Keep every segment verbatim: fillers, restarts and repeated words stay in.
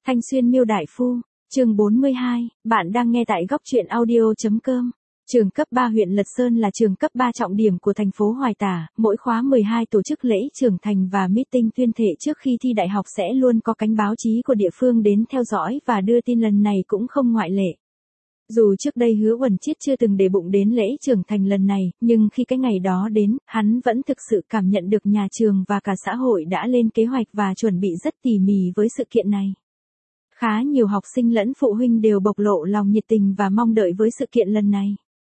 Thanh Xuyên Miêu Đại Phu, chương bốn mươi hai, bạn đang nghe tại góc truyện audio.com. Trường cấp ba huyện Lật Sơn là trường cấp ba trọng điểm của thành phố Hoài Tả, mỗi khóa mười hai tổ chức lễ trưởng thành và meeting tuyên thệ trước khi thi đại học sẽ luôn có cánh báo chí của địa phương đến theo dõi và đưa tin, lần này cũng không ngoại lệ. Dù trước đây Hứa Uẩn Chiết chưa từng để bụng đến lễ trưởng thành lần này, nhưng khi cái ngày đó đến, hắn vẫn thực sự cảm nhận được nhà trường và cả xã hội đã lên kế hoạch và chuẩn bị rất tỉ mỉ với sự kiện này. Khá nhiều học sinh lẫn phụ huynh đều bộc lộ lòng nhiệt tình và mong đợi với sự kiện lần này.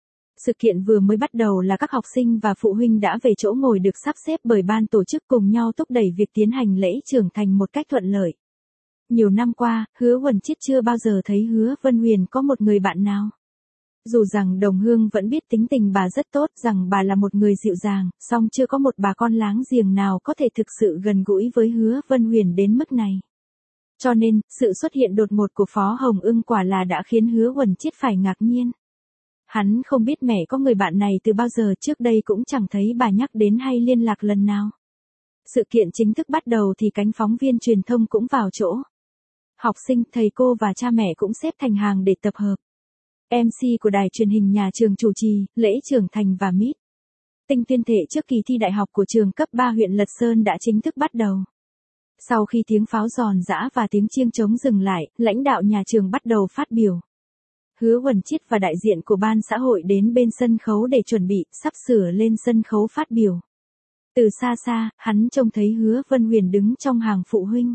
Sự kiện vừa mới bắt đầu là các học sinh và phụ huynh đã về chỗ ngồi được sắp xếp bởi ban tổ chức cùng nhau thúc đẩy việc tiến hành lễ trưởng thành một cách thuận lợi. Nhiều năm qua, Hứa Uẩn Chiết chưa bao giờ thấy Hứa Vân Huyền có một người bạn nào. Dù rằng đồng hương vẫn biết tính tình bà rất tốt, rằng bà là một người dịu dàng, song chưa có một bà con láng giềng nào có thể thực sự gần gũi với Hứa Vân Huyền đến mức này. Cho nên, sự xuất hiện đột ngột của Phó Hồng Ưng quả là đã khiến Hứa Uẩn Chiết phải ngạc nhiên. Hắn không biết mẹ có người bạn này từ bao giờ, trước đây cũng chẳng thấy bà nhắc đến hay liên lạc lần nào. Sự kiện chính thức bắt đầu thì cánh phóng viên truyền thông cũng vào chỗ. Học sinh, thầy cô và cha mẹ cũng xếp thành hàng để tập hợp. em xê của đài truyền hình nhà trường chủ trì, lễ trưởng thành và meet tinh tuyên thệ trước kỳ thi đại học của trường cấp ba huyện Lật Sơn đã chính thức bắt đầu. Sau khi tiếng pháo giòn giã và tiếng chiêng trống dừng lại, lãnh đạo nhà trường bắt đầu phát biểu. Hứa Uẩn Chiết và đại diện của ban xã hội đến bên sân khấu để chuẩn bị, sắp sửa lên sân khấu phát biểu. Từ xa xa, hắn trông thấy Hứa Vân Huyền đứng trong hàng phụ huynh.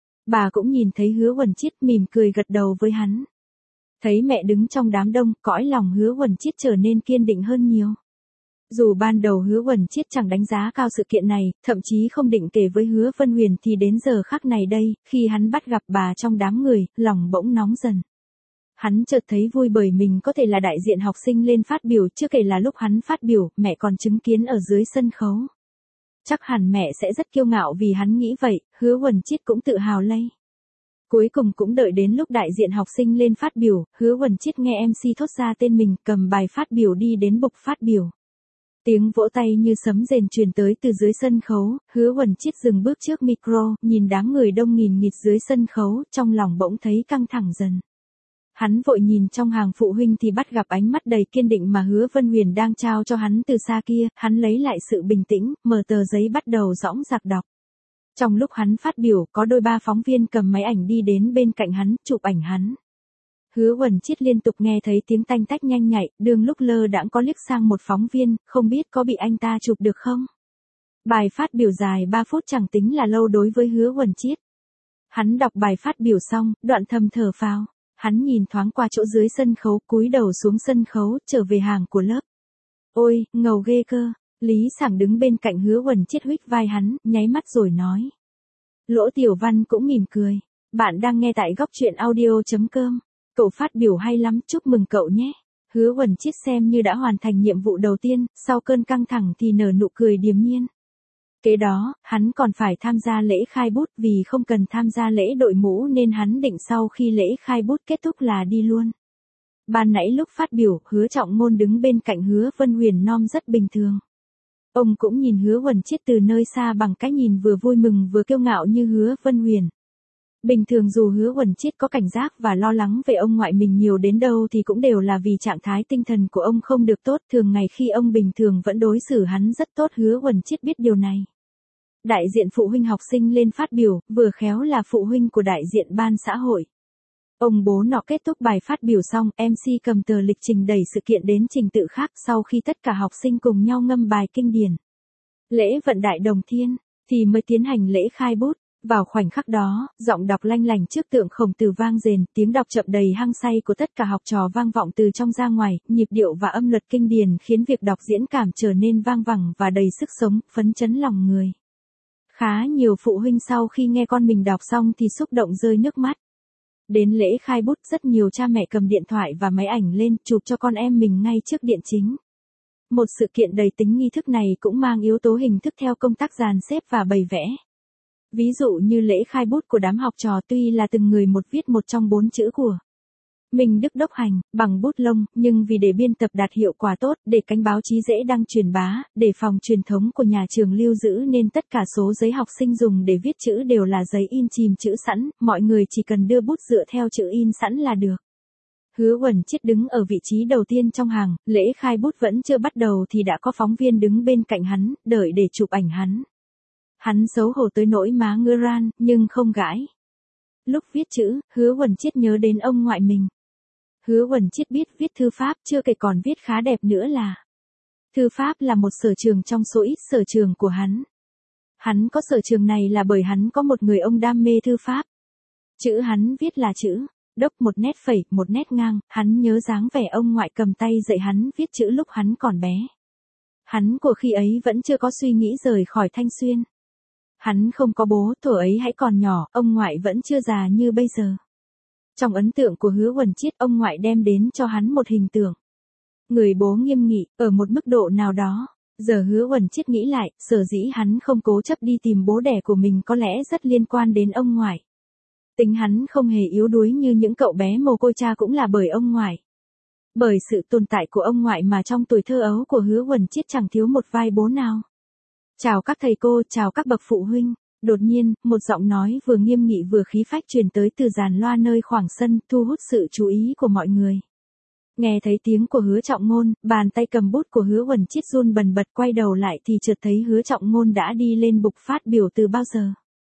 Bà cũng nhìn thấy Hứa Uẩn Chiết, mỉm cười gật đầu với hắn. Thấy mẹ đứng trong đám đông, cõi lòng Hứa Uẩn Chiết trở nên kiên định hơn nhiều. Dù ban đầu Hứa Uẩn Chiết chẳng đánh giá cao sự kiện này, thậm chí không định kể với Hứa Vân Huyền, thì đến giờ khắc này đây, khi hắn bắt gặp bà trong đám người, lòng bỗng nóng dần. Hắn chợt thấy vui bởi mình có thể là đại diện học sinh lên phát biểu, chưa kể là lúc hắn phát biểu, mẹ còn chứng kiến ở dưới sân khấu. Chắc hẳn mẹ sẽ rất kiêu ngạo vì hắn nghĩ vậy, Hứa Uẩn Chiết cũng tự hào lây. Cuối cùng cũng đợi đến lúc đại diện học sinh lên phát biểu, Hứa Uẩn Chiết nghe em xê thốt ra tên mình, cầm bài phát biểu đi đến bục phát biểu. Tiếng vỗ tay như sấm rền truyền tới từ dưới sân khấu, Hứa Uẩn Chiết dừng bước trước micro, nhìn đám người đông nghìn nghịt dưới sân khấu, trong lòng bỗng thấy căng thẳng dần. Hắn vội nhìn trong hàng phụ huynh thì bắt gặp ánh mắt đầy kiên định mà Hứa Vân Huyền đang trao cho hắn từ xa kia, hắn lấy lại sự bình tĩnh, mở tờ giấy bắt đầu dõng dạc đọc. Trong lúc hắn phát biểu, có đôi ba phóng viên cầm máy ảnh đi đến bên cạnh hắn, chụp ảnh hắn. Hứa Uẩn Chiết liên tục nghe thấy tiếng tanh tách nhanh nhạy, đương lúc lơ đãng có liếc sang một phóng viên, không biết có bị anh ta chụp được không? Bài phát biểu dài ba phút chẳng tính là lâu đối với Hứa Uẩn Chiết. Hắn đọc bài phát biểu xong, đoạn thầm thở phào. Hắn nhìn thoáng qua chỗ dưới sân khấu, cúi đầu xuống sân khấu, trở về hàng của lớp. Ôi, ngầu ghê cơ. Lý Sảng đứng bên cạnh Hứa Uẩn Chiết huých vai hắn, nháy mắt rồi nói. Lỗ Tiểu Văn cũng mỉm cười. Bạn đang nghe tại góc truyện audio.com. Cậu phát biểu hay lắm, chúc mừng cậu nhé. Hứa Uẩn Chiết xem như đã hoàn thành nhiệm vụ đầu tiên, sau cơn căng thẳng thì nở nụ cười điềm nhiên. Kế đó, hắn còn phải tham gia lễ khai bút, vì không cần tham gia lễ đội mũ nên hắn định sau khi lễ khai bút kết thúc là đi luôn. Ban nãy lúc phát biểu, Hứa Trọng Ngôn đứng bên cạnh Hứa Vân Huyền nom rất bình thường. Ông cũng nhìn Hứa Uẩn Chiết từ nơi xa bằng cái nhìn vừa vui mừng vừa kiêu ngạo như Hứa Vân Huyền. Bình thường dù Hứa Uẩn Chiết có cảnh giác và lo lắng về ông ngoại mình nhiều đến đâu thì cũng đều là vì trạng thái tinh thần của ông không được tốt, thường ngày khi ông bình thường vẫn đối xử hắn rất tốt, Hứa Uẩn Chiết biết điều này. Đại diện phụ huynh học sinh lên phát biểu, vừa khéo là phụ huynh của đại diện ban xã hội. Ông bố nọ kết thúc bài phát biểu xong, em xê cầm tờ lịch trình đẩy sự kiện đến trình tự khác, sau khi tất cả học sinh cùng nhau ngâm bài kinh điển. Lễ vận đại đồng thiên, thì mới tiến hành lễ khai bút. Vào khoảnh khắc đó, giọng đọc lanh lành trước tượng Khổng Tử vang rền, tiếng đọc chậm đầy hăng say của tất cả học trò vang vọng từ trong ra ngoài, nhịp điệu và âm luật kinh điển khiến việc đọc diễn cảm trở nên vang vẳng và đầy sức sống, phấn chấn lòng người. Khá nhiều phụ huynh sau khi nghe con mình đọc xong thì xúc động rơi nước mắt. Đến lễ khai bút, rất nhiều cha mẹ cầm điện thoại và máy ảnh lên chụp cho con em mình ngay trước điện chính. Một sự kiện đầy tính nghi thức này cũng mang yếu tố hình thức theo công tác dàn xếp và bày vẽ. Ví dụ như lễ khai bút của đám học trò tuy là từng người một viết một trong bốn chữ của Minh Đức đốc hành, bằng bút lông, nhưng vì để biên tập đạt hiệu quả tốt, để cánh báo chí dễ đăng truyền bá, để phòng truyền thống của nhà trường lưu giữ nên tất cả số giấy học sinh dùng để viết chữ đều là giấy in chìm chữ sẵn, mọi người chỉ cần đưa bút dựa theo chữ in sẵn là được. Hứa Uẩn Chiết đứng ở vị trí đầu tiên trong hàng, lễ khai bút vẫn chưa bắt đầu thì đã có phóng viên đứng bên cạnh hắn, đợi để chụp ảnh hắn. Hắn xấu hổ tới nỗi má ngứa ran, nhưng không gãi. Lúc viết chữ, Hứa Uẩn Chiết nhớ đến ông ngoại mình. Hứa Uẩn Chiết biết viết thư pháp, chưa kể còn viết khá đẹp nữa là. Thư pháp là một sở trường trong số ít sở trường của hắn. Hắn có sở trường này là bởi hắn có một người ông đam mê thư pháp. Chữ hắn viết là chữ đốc, một nét phẩy, một nét ngang, hắn nhớ dáng vẻ ông ngoại cầm tay dạy hắn viết chữ lúc hắn còn bé. Hắn của khi ấy vẫn chưa có suy nghĩ rời khỏi Thanh Xuyên. Hắn không có bố, thuở ấy hãy còn nhỏ, ông ngoại vẫn chưa già như bây giờ. Trong ấn tượng của Hứa Uẩn Chiết, ông ngoại đem đến cho hắn một hình tượng. Người bố nghiêm nghị, ở một mức độ nào đó. Giờ Hứa Uẩn Chiết nghĩ lại, sở dĩ hắn không cố chấp đi tìm bố đẻ của mình có lẽ rất liên quan đến ông ngoại. Tính hắn không hề yếu đuối như những cậu bé mồ côi cha cũng là bởi ông ngoại. Bởi sự tồn tại của ông ngoại mà trong tuổi thơ ấu của Hứa Uẩn Chiết chẳng thiếu một vai bố nào. Chào các thầy cô, chào các bậc phụ huynh. Đột nhiên, một giọng nói vừa nghiêm nghị vừa khí phách truyền tới từ dàn loa nơi khoảng sân, thu hút sự chú ý của mọi người. Nghe thấy tiếng của Hứa Trọng Ngôn, bàn tay cầm bút của Hứa Uẩn Chiết run bần bật, quay đầu lại thì chợt thấy Hứa Trọng Ngôn đã đi lên bục phát biểu từ bao giờ.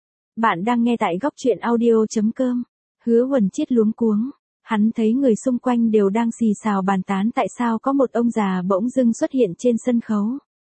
Bạn đang nghe tại góc truyện audio chấm com. Hứa Uẩn Chiết luống cuống. Hắn thấy người xung quanh đều đang xì xào bàn tán tại sao có một ông già bỗng dưng xuất hiện trên sân khấu.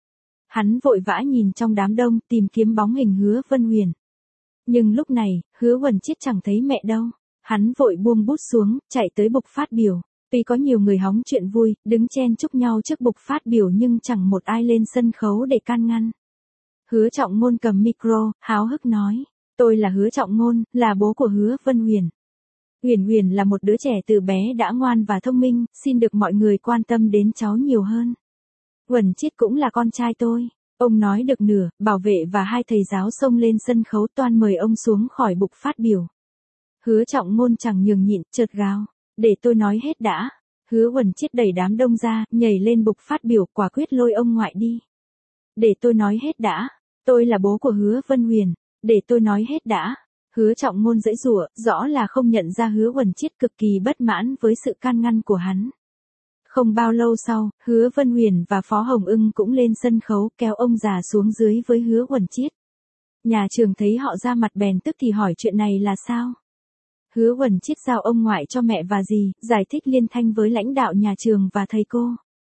Hắn vội vã nhìn trong đám đông tìm kiếm bóng hình Hứa Vân Huyền. Nhưng lúc này, Hứa Uẩn Chiết chẳng thấy mẹ đâu. Hắn vội buông bút xuống, chạy tới bục phát biểu. Tuy có nhiều người hóng chuyện vui, đứng chen chúc nhau trước bục phát biểu nhưng chẳng một ai lên sân khấu để can ngăn. Hứa Trọng Ngôn cầm micro, háo hức nói. Tôi là Hứa Trọng Ngôn, là bố của Hứa Vân Huyền. Huyền Huyền là một đứa trẻ từ bé đã ngoan và thông minh, xin được mọi người quan tâm đến cháu nhiều hơn. Uẩn Chiết cũng là con trai tôi. Ông nói được nửa, bảo vệ và hai thầy giáo xông lên sân khấu toan mời ông xuống khỏi bục phát biểu. Hứa Trọng Ngôn chẳng nhường nhịn, chợt gào. Để tôi nói hết đã. Hứa Uẩn Chiết đẩy đám đông ra, nhảy lên bục phát biểu, quả quyết lôi ông ngoại đi. Để tôi nói hết đã. Tôi là bố của Hứa Vân Huyền. Để tôi nói hết đã. Hứa Trọng Ngôn giãy giụa, rõ là không nhận ra Hứa Uẩn Chiết cực kỳ bất mãn với sự can ngăn của hắn. Không bao lâu sau, Hứa Vân Huyền và Phó Hồng Ưng cũng lên sân khấu kéo ông già xuống dưới với Hứa Uẩn Chiết. Nhà trường thấy họ ra mặt bèn tức thì hỏi chuyện này là sao. Hứa Uẩn Chiết giao ông ngoại cho mẹ và dì, giải thích liên thanh với lãnh đạo nhà trường và thầy cô.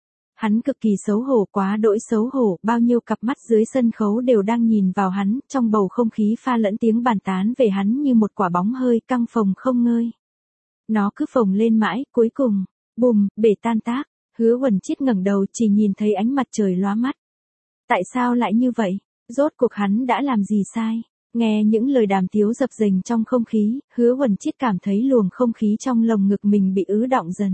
Hắn cực kỳ xấu hổ, quá đỗi xấu hổ, bao nhiêu cặp mắt dưới sân khấu đều đang nhìn vào hắn, trong bầu không khí pha lẫn tiếng bàn tán về hắn như một quả bóng hơi căng phồng không ngơi. Nó cứ phồng lên mãi, cuối cùng, bùm, bể tan tác. Hứa Uẩn Chiết ngẩng đầu chỉ nhìn thấy ánh mặt trời lóa mắt. Tại sao lại như vậy? Rốt cuộc hắn đã làm gì sai? Nghe những lời đàm tiếu dập dềnh trong không khí, Hứa Uẩn Chiết cảm thấy luồng không khí trong lồng ngực mình bị ứ đọng dần.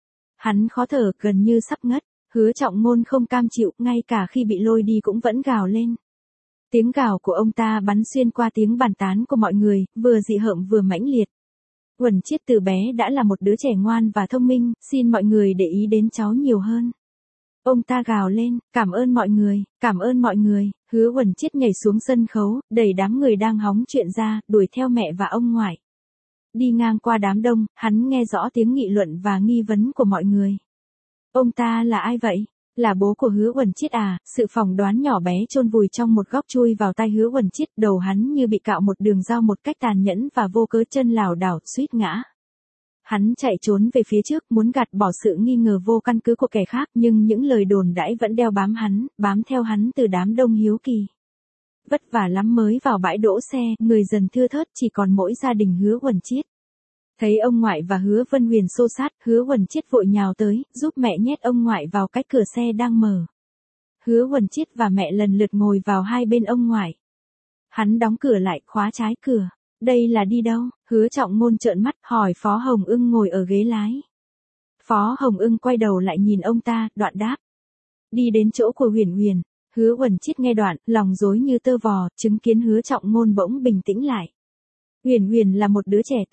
Hắn khó thở, gần như sắp ngất. Hứa Trọng Ngôn không cam chịu, ngay cả khi bị lôi đi cũng vẫn gào lên. Tiếng gào của ông ta bắn xuyên qua tiếng bàn tán của mọi người, vừa dị hợm vừa mãnh liệt. Uẩn Chiết từ bé đã là một đứa trẻ ngoan và thông minh, xin mọi người để ý đến cháu nhiều hơn. Ông ta gào lên, cảm ơn mọi người, cảm ơn mọi người. Hứa Uẩn Chiết nhảy xuống sân khấu, đẩy đám người đang hóng chuyện ra, đuổi theo mẹ và ông ngoại. Đi ngang qua đám đông, hắn nghe rõ tiếng nghị luận và nghi vấn của mọi người. Ông ta là ai vậy? Là bố của Hứa Uẩn Chiết à? Sự phỏng đoán nhỏ bé chôn vùi trong một góc chui vào tai Hứa Uẩn Chiết, đầu hắn như bị cạo một đường dao một cách tàn nhẫn và vô cớ, chân lảo đảo, suýt ngã. Hắn chạy trốn về phía trước, muốn gạt bỏ sự nghi ngờ vô căn cứ của kẻ khác, nhưng những lời đồn đãi vẫn đeo bám hắn, bám theo hắn từ đám đông hiếu kỳ. Vất vả lắm mới vào bãi đỗ xe, người dần thưa thớt, chỉ còn mỗi gia đình Hứa Uẩn Chiết. Thấy ông ngoại và Hứa Vân Huyền xô sát, Hứa Uẩn Chiết vội nhào tới, giúp mẹ nhét ông ngoại vào cái cửa xe đang mở. Hứa Uẩn Chiết và mẹ lần lượt ngồi vào hai bên ông ngoại. Hắn đóng cửa lại, khóa trái cửa. Đây là đi đâu? Hứa Trọng Ngôn trợn mắt, hỏi Phó Hồng Ưng ngồi ở ghế lái. Phó Hồng Ưng quay đầu lại nhìn ông ta, đoạn đáp. Đi đến chỗ của Huyền Huyền. Hứa Uẩn Chiết nghe đoạn, lòng rối như tơ vò, chứng kiến Hứa Trọng Ngôn bỗng bình tĩnh lại. Huyền Huyền là một đứa trẻ tốt.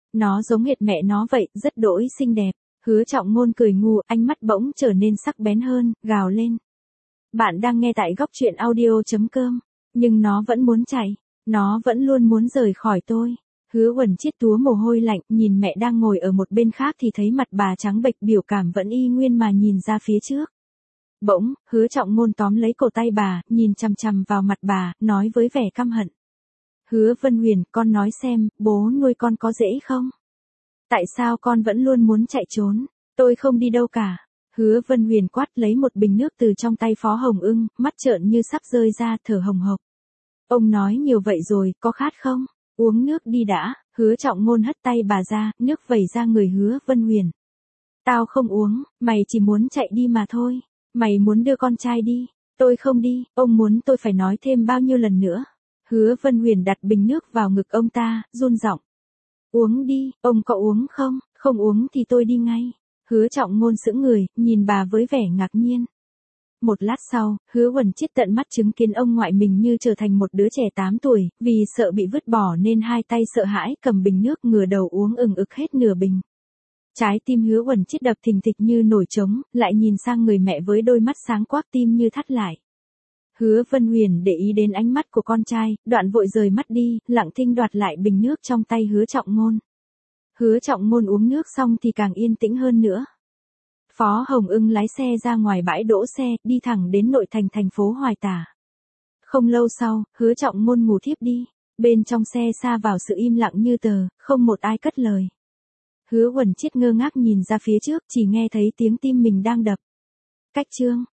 Nó giống hệt mẹ nó vậy, rất đỗi xinh đẹp. Hứa Trọng Ngôn cười ngu, ánh mắt bỗng trở nên sắc bén hơn, gào lên. Bạn đang nghe tại góc truyện audio.com. Nhưng nó vẫn muốn chạy. Nó vẫn luôn muốn rời khỏi tôi. Hứa Uẩn Chiết túa mồ hôi lạnh, nhìn mẹ đang ngồi ở một bên khác thì thấy mặt bà trắng bệch, biểu cảm vẫn y nguyên mà nhìn ra phía trước. Bỗng, Hứa Trọng Ngôn tóm lấy cổ tay bà, nhìn chằm chằm vào mặt bà, nói với vẻ căm hận. Hứa Vân Huyền, con nói xem, bố nuôi con có dễ không? Tại sao con vẫn luôn muốn chạy trốn? Tôi không đi đâu cả. Hứa Vân Huyền quát lấy một bình nước từ trong tay Phó Hồng Ưng, mắt trợn như sắp rơi ra, thở hồng hộc. Ông nói nhiều vậy rồi, có khát không? Uống nước đi đã. Hứa Trọng Ngôn hất tay bà ra, nước vẩy ra người Hứa Vân Huyền. Tao không uống, mày chỉ muốn chạy đi mà thôi. Mày muốn đưa con trai đi. Tôi không đi, ông muốn tôi phải nói thêm bao nhiêu lần nữa. Hứa Vân Huyền đặt bình nước vào ngực ông ta, run giọng. Uống đi, ông có uống không? Không uống thì tôi đi ngay. Hứa Trọng Ngôn sững người, nhìn bà với vẻ ngạc nhiên. Một lát sau, Hứa Uẩn Chiết tận mắt chứng kiến ông ngoại mình như trở thành một đứa trẻ tám tuổi, vì sợ bị vứt bỏ nên hai tay sợ hãi cầm bình nước ngửa đầu uống ừng ực hết nửa bình. Trái tim Hứa Uẩn Chiết đập thình thịch như nổi trống, lại nhìn sang người mẹ với đôi mắt sáng quắc tim như thắt lại. Hứa Vân Huyền để ý đến ánh mắt của con trai, đoạn vội rời mắt đi, lặng thinh đoạt lại bình nước trong tay Hứa Trọng Ngôn. Hứa Trọng Ngôn uống nước xong thì càng yên tĩnh hơn nữa. Phó Hồng Ưng lái xe ra ngoài bãi đỗ xe, đi thẳng đến nội thành thành phố Hoài Tả. Không lâu sau, Hứa Trọng Ngôn ngủ thiếp đi. Bên trong xe sa vào sự im lặng như tờ, không một ai cất lời. Hứa Uẩn Chiết ngơ ngác nhìn ra phía trước, chỉ nghe thấy tiếng tim mình đang đập. Cách chương